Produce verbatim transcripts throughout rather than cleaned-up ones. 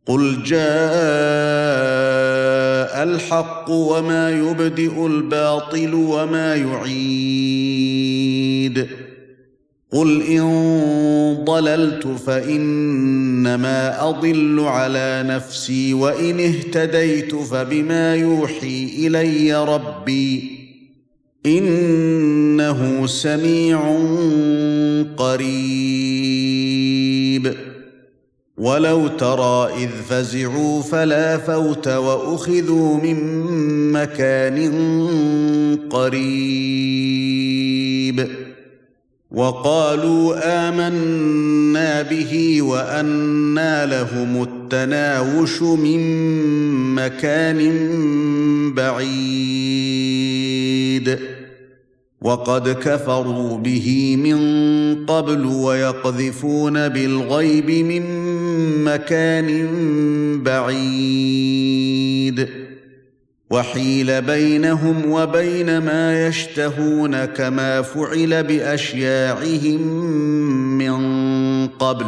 قُلْ جَاءَ الْحَقُّ وَمَا يُبْدِئُ الْبَاطِلُ وَمَا يُعِيدُ قُلْ إِن ضَلَلْتُ فَإِنَّمَا أَضِلُّ عَلَى نَفْسِي وَإِنِ اهْتَدَيْتُ فَبِمَا يُوحِي إِلَيَّ رَبِّي إِنَّهُ سَمِيعٌ قَرِيبٌ وَلَوْ تَرَى إِذْ فَزِعُوا فَلَا فَوْتَ وَأُخِذُوا مِن مَّكَانٍ قَرِيبٍ وَقَالُوا آمَنَّا بِهِ وَأَنَّىٰ لَهُمُ التَّنَاوُشُ مِن مَّكَانٍ بَعِيدٍ وَقَدْ كَفَرُوا بِهِ مِن قَبْلُ وَيَقْذِفُونَ بِالْغَيْبِ مِن مَّكَانٍ بَعِيدٍ وَحِيلَ بَيْنَهُمْ وَبَيْنَ مَا يَشْتَهُونَ كَمَا فُعِلَ بِأَشْيَاعِهِم مِّن قَبْلُ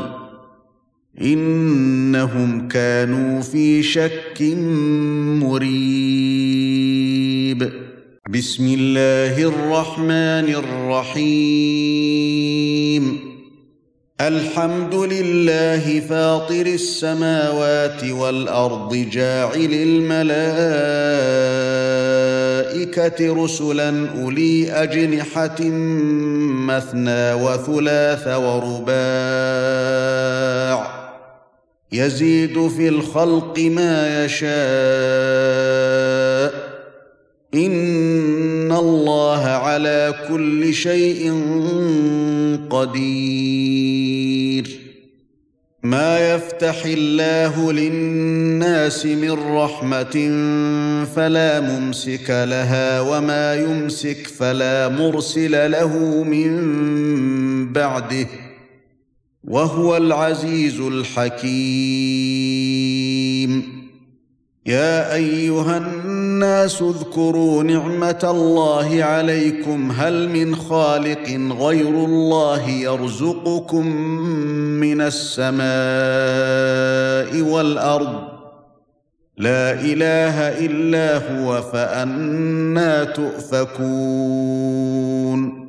إِنَّهُمْ كَانُوا فِي شَكٍّ مُّرِيبٍ بسم الله الرحمن الرحيم الحمد لله فاطر السماوات والأرض جاعل الملائكة رسلا أولي أجنحة مثنى وثلاث ورباع يزيد في الخلق ما يشاء إن الله على كل شيء قدير ما يفتح الله للناس من رحمة فلا ممسك لها وما يمسك فلا مرسل له من بعده وهو العزيز الحكيم يا أيها الناس اذكروا نعمة الله عليكم هل من خالق غير الله يرزقكم من السماء والأرض لا إله إلا هو فأنى تؤفكون